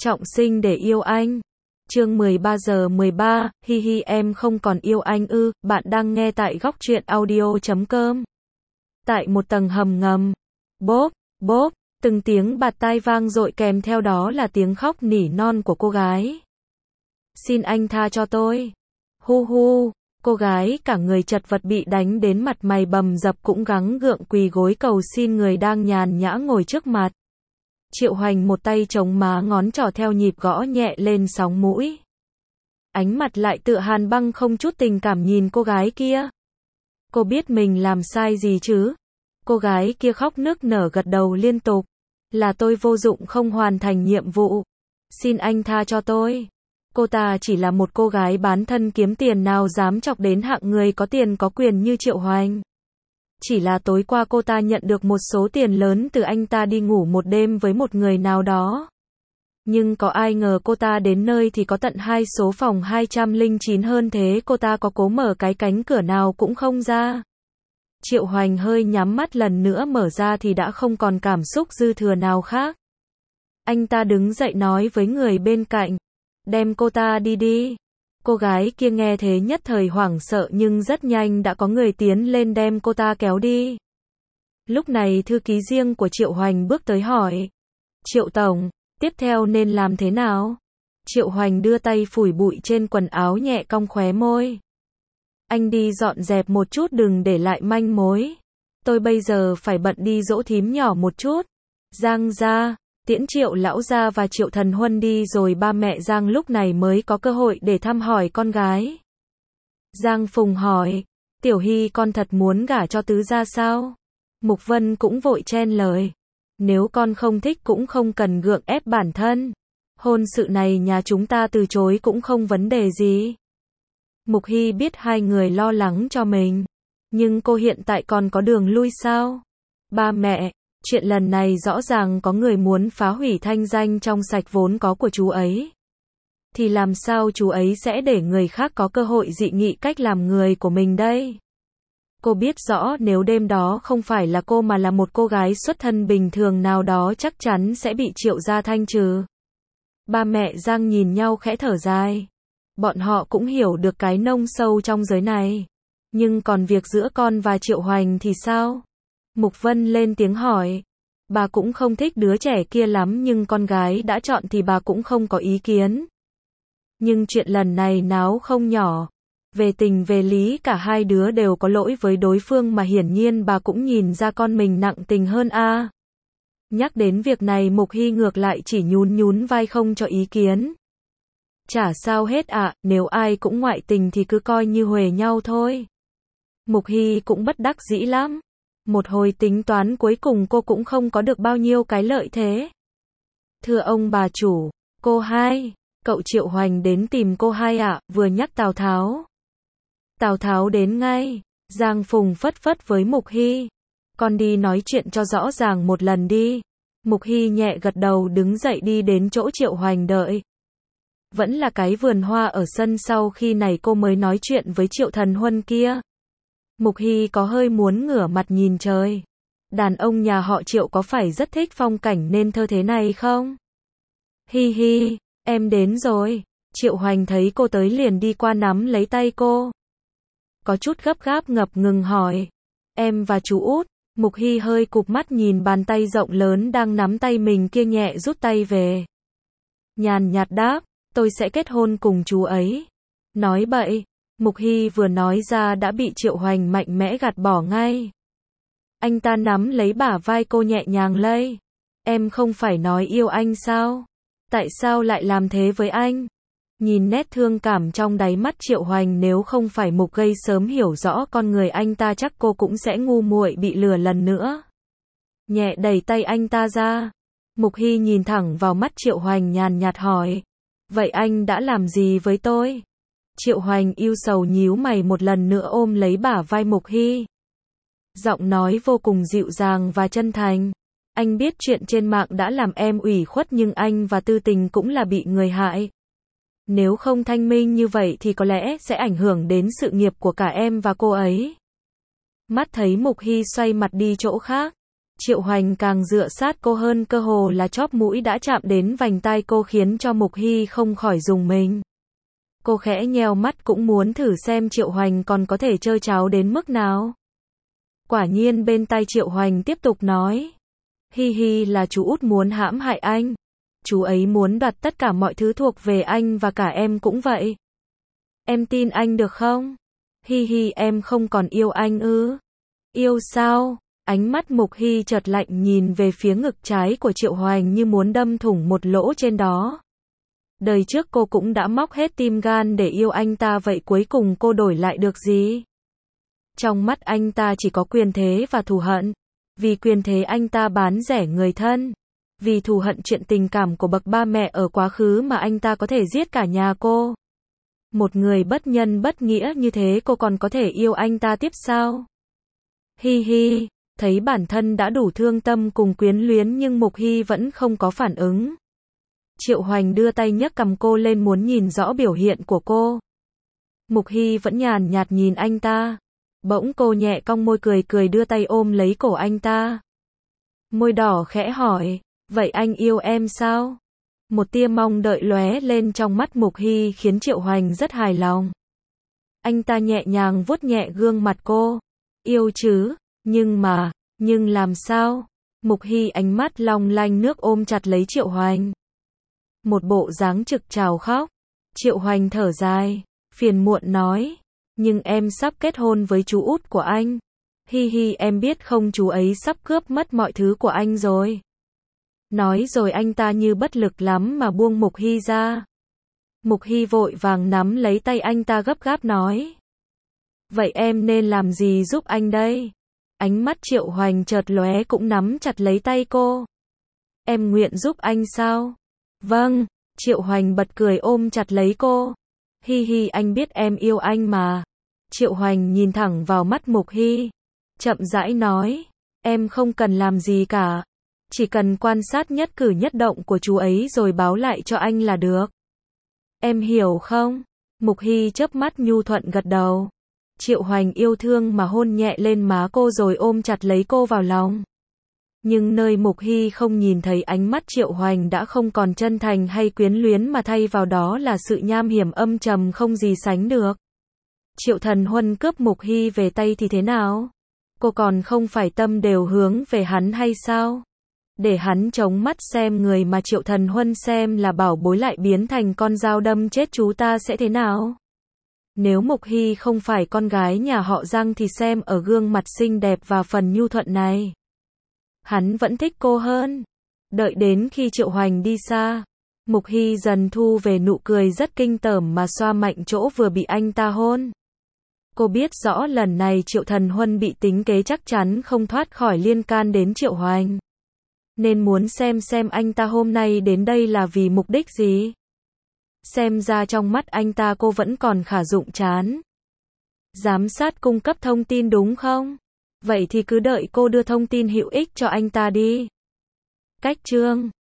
Trọng sinh để yêu anh. Chương 13 giờ 13, hi hi em không còn yêu anh ư, bạn đang nghe tại góc truyện audio.com. Tại một tầng hầm ngầm, bốp, bốp, từng tiếng bạt tai vang dội kèm theo đó là tiếng khóc nỉ non của cô gái. Xin anh tha cho tôi. Hu hu, cô gái cả người chật vật bị đánh đến mặt mày bầm dập cũng gắng gượng quỳ gối cầu xin người đang nhàn nhã ngồi trước mặt. Triệu Hoành một tay chống má ngón trỏ theo nhịp gõ nhẹ lên sóng mũi. Ánh mặt lại tựa hàn băng không chút tình cảm nhìn cô gái kia. Cô biết mình làm sai gì chứ? Cô gái kia khóc nức nở gật đầu liên tục. Là tôi vô dụng không hoàn thành nhiệm vụ. Xin anh tha cho tôi. Cô ta chỉ là một cô gái bán thân kiếm tiền nào dám chọc đến hạng người có tiền có quyền như Triệu Hoành. Chỉ là tối qua cô ta nhận được một số tiền lớn từ anh ta đi ngủ một đêm với một người nào đó. Nhưng có ai ngờ cô ta đến nơi thì có tận 2 số phòng 209 hơn thế cô ta có cố mở cái cánh cửa nào cũng không ra. Triệu Hoành hơi nhắm mắt lần nữa mở ra thì đã không còn cảm xúc dư thừa nào khác. Anh ta đứng dậy nói với người bên cạnh. Đem cô ta đi đi. Cô gái kia nghe thế nhất thời hoảng sợ nhưng rất nhanh đã có người tiến lên đem cô ta kéo đi. Lúc này thư ký riêng của Triệu Hoành bước tới hỏi. Triệu Tổng, tiếp theo nên làm thế nào? Triệu Hoành đưa tay phủi bụi trên quần áo nhẹ cong khóe môi. Anh đi dọn dẹp một chút đừng để lại manh mối. Tôi bây giờ phải bận đi dỗ thím nhỏ một chút. Giang gia. Tiễn Triệu lão gia và Triệu Thần Huân đi rồi ba mẹ Giang lúc này mới có cơ hội để thăm hỏi con gái. Giang Phùng hỏi, Tiểu Hy con thật muốn gả cho tứ gia sao? Mục Vân cũng vội chen lời. Nếu con không thích cũng không cần gượng ép bản thân. Hôn sự này nhà chúng ta từ chối cũng không vấn đề gì. Mục Hy biết hai người lo lắng cho mình. Nhưng cô hiện tại còn có đường lui sao? Ba mẹ. Chuyện lần này rõ ràng có người muốn phá hủy thanh danh trong sạch vốn có của chú ấy. Thì làm sao chú ấy sẽ để người khác có cơ hội dị nghị cách làm người của mình đây? Cô biết rõ nếu đêm đó không phải là cô mà là một cô gái xuất thân bình thường nào đó chắc chắn sẽ bị Triệu gia thanh trừ. Ba mẹ Giang nhìn nhau khẽ thở dài. Bọn họ cũng hiểu được cái nông sâu trong giới này. Nhưng còn việc giữa con và Triệu Hoành thì sao? Mục Vân lên tiếng hỏi. Bà cũng không thích đứa trẻ kia lắm nhưng con gái đã chọn thì bà cũng không có ý kiến. Nhưng chuyện lần này náo không nhỏ. Về tình về lý cả hai đứa đều có lỗi với đối phương mà hiển nhiên bà cũng nhìn ra con mình nặng tình hơn a. Nhắc đến việc này Mục Hy ngược lại chỉ nhún nhún vai không cho ý kiến. Chả sao hết ạ, nếu ai cũng ngoại tình thì cứ coi như huề nhau thôi. Mục Hy cũng bất đắc dĩ lắm. Một hồi tính toán cuối cùng cô cũng không có được bao nhiêu cái lợi thế. Thưa ông bà chủ, cô hai, cậu Triệu Hoành đến tìm cô hai ạ, vừa nhắc Tào Tháo. Tào Tháo đến ngay, Giang Phùng phất phất với Mục Hy. Con đi nói chuyện cho rõ ràng một lần đi. Mục Hy nhẹ gật đầu đứng dậy đi đến chỗ Triệu Hoành đợi. Vẫn là cái vườn hoa ở sân sau khi này cô mới nói chuyện với Triệu Thần Huân kia. Mục Hy có hơi muốn ngửa mặt nhìn trời. Đàn ông nhà họ Triệu có phải rất thích phong cảnh nên thơ thế này không? Hi hi, em đến rồi. Triệu Hoành thấy cô tới liền đi qua nắm lấy tay cô. Có chút gấp gáp ngập ngừng hỏi. Em và chú út. Mục Hy hơi cụp mắt nhìn bàn tay rộng lớn đang nắm tay mình kia nhẹ rút tay về. Nhàn nhạt đáp, tôi sẽ kết hôn cùng chú ấy. Nói bậy. Mục Hy vừa nói ra đã bị Triệu Hoành mạnh mẽ gạt bỏ ngay. Anh ta nắm lấy bả vai cô nhẹ nhàng lay. Em không phải nói yêu anh sao? Tại sao lại làm thế với anh? Nhìn nét thương cảm trong đáy mắt Triệu Hoành nếu không phải Mục Gây sớm hiểu rõ con người anh ta chắc cô cũng sẽ ngu muội bị lừa lần nữa. Nhẹ đẩy tay anh ta ra. Mục Hy nhìn thẳng vào mắt Triệu Hoành nhàn nhạt hỏi. Vậy anh đã làm gì với tôi? Triệu Hoành yêu sầu nhíu mày một lần nữa ôm lấy bả vai Mục Hy. Giọng nói vô cùng dịu dàng và chân thành. Anh biết chuyện trên mạng đã làm em ủy khuất nhưng anh và Tư Tình cũng là bị người hại. Nếu không thanh minh như vậy thì có lẽ sẽ ảnh hưởng đến sự nghiệp của cả em và cô ấy. Mắt thấy Mục Hy xoay mặt đi chỗ khác. Triệu Hoành càng dựa sát cô hơn, cơ hồ là chóp mũi đã chạm đến vành tai cô, khiến cho Mục Hy không khỏi rùng mình. Cô khẽ nheo mắt cũng muốn thử xem Triệu Hoành còn có thể chơi cháo đến mức nào. Quả nhiên bên tai Triệu Hoành tiếp tục nói. Hi hi, là chú út muốn hãm hại anh. Chú ấy muốn đoạt tất cả mọi thứ thuộc về anh và cả em cũng vậy. Em tin anh được không? Hi hi, em không còn yêu anh ư? Yêu sao? Ánh mắt Mục Hy chợt lạnh, nhìn về phía ngực trái của Triệu Hoành như muốn đâm thủng một lỗ trên đó. Đời trước cô cũng đã móc hết tim gan để yêu anh ta, vậy cuối cùng cô đổi lại được gì? Trong mắt anh ta chỉ có quyền thế và thù hận. Vì quyền thế anh ta bán rẻ người thân. Vì thù hận chuyện tình cảm của bậc ba mẹ ở quá khứ mà anh ta có thể giết cả nhà cô. Một người bất nhân bất nghĩa như thế cô còn có thể yêu anh ta tiếp sao? Hi hi, thấy bản thân đã đủ thương tâm cùng quyến luyến nhưng Mục Hy vẫn không có phản ứng. Triệu Hoành đưa tay nhấc cầm cô lên muốn nhìn rõ biểu hiện của cô. Mục Hy vẫn nhàn nhạt nhìn anh ta. Bỗng cô nhẹ cong môi cười cười đưa tay ôm lấy cổ anh ta. Môi đỏ khẽ hỏi, vậy anh yêu em sao? Một tia mong đợi lóe lên trong mắt Mục Hy khiến Triệu Hoành rất hài lòng. Anh ta nhẹ nhàng vuốt nhẹ gương mặt cô. Yêu chứ, nhưng làm sao? Mục Hy ánh mắt long lanh nước ôm chặt lấy Triệu Hoành. Một bộ dáng trực trào khóc. Triệu Hoành thở dài, phiền muộn nói, nhưng em sắp kết hôn với chú út của anh. Hi hi, em biết không, chú ấy sắp cướp mất mọi thứ của anh rồi. Nói rồi anh ta như bất lực lắm mà buông Mục Hy ra. Mục Hy vội vàng nắm lấy tay anh ta gấp gáp nói. Vậy em nên làm gì giúp anh đây? Ánh mắt Triệu Hoành chợt lóe cũng nắm chặt lấy tay cô. Em nguyện giúp anh sao? Vâng, Triệu Hoành bật cười ôm chặt lấy cô. Hi hi, anh biết em yêu anh mà. Triệu Hoành nhìn thẳng vào mắt Mục Hy, chậm rãi nói, em không cần làm gì cả. Chỉ cần quan sát nhất cử nhất động của chú ấy rồi báo lại cho anh là được. Em hiểu không? Mục Hy chớp mắt nhu thuận gật đầu. Triệu Hoành yêu thương mà hôn nhẹ lên má cô rồi ôm chặt lấy cô vào lòng. Nhưng nơi Mục Hy không nhìn thấy ánh mắt Triệu Hoành đã không còn chân thành hay quyến luyến mà thay vào đó là sự nham hiểm âm trầm không gì sánh được. Triệu Thần Huân cướp Mục Hy về tay thì thế nào? Cô còn không phải tâm đều hướng về hắn hay sao? Để hắn chống mắt xem người mà Triệu Thần Huân xem là bảo bối lại biến thành con dao đâm chết chú ta sẽ thế nào? Nếu Mục Hy không phải con gái nhà họ Giang thì xem ở gương mặt xinh đẹp và phần nhu thuận này. Hắn vẫn thích cô hơn. Đợi đến khi Triệu Hoành đi xa, Mục Hy dần thu về nụ cười rất kinh tởm mà xoa mạnh chỗ vừa bị anh ta hôn. Cô biết rõ lần này Triệu Thần Huân bị tính kế chắc chắn không thoát khỏi liên can đến Triệu Hoành. Nên muốn xem anh ta hôm nay đến đây là vì mục đích gì. Xem ra trong mắt anh ta cô vẫn còn khả dụng chán. Giám sát cung cấp thông tin đúng không? Vậy thì cứ đợi cô đưa thông tin hữu ích cho anh ta đi. Cách chương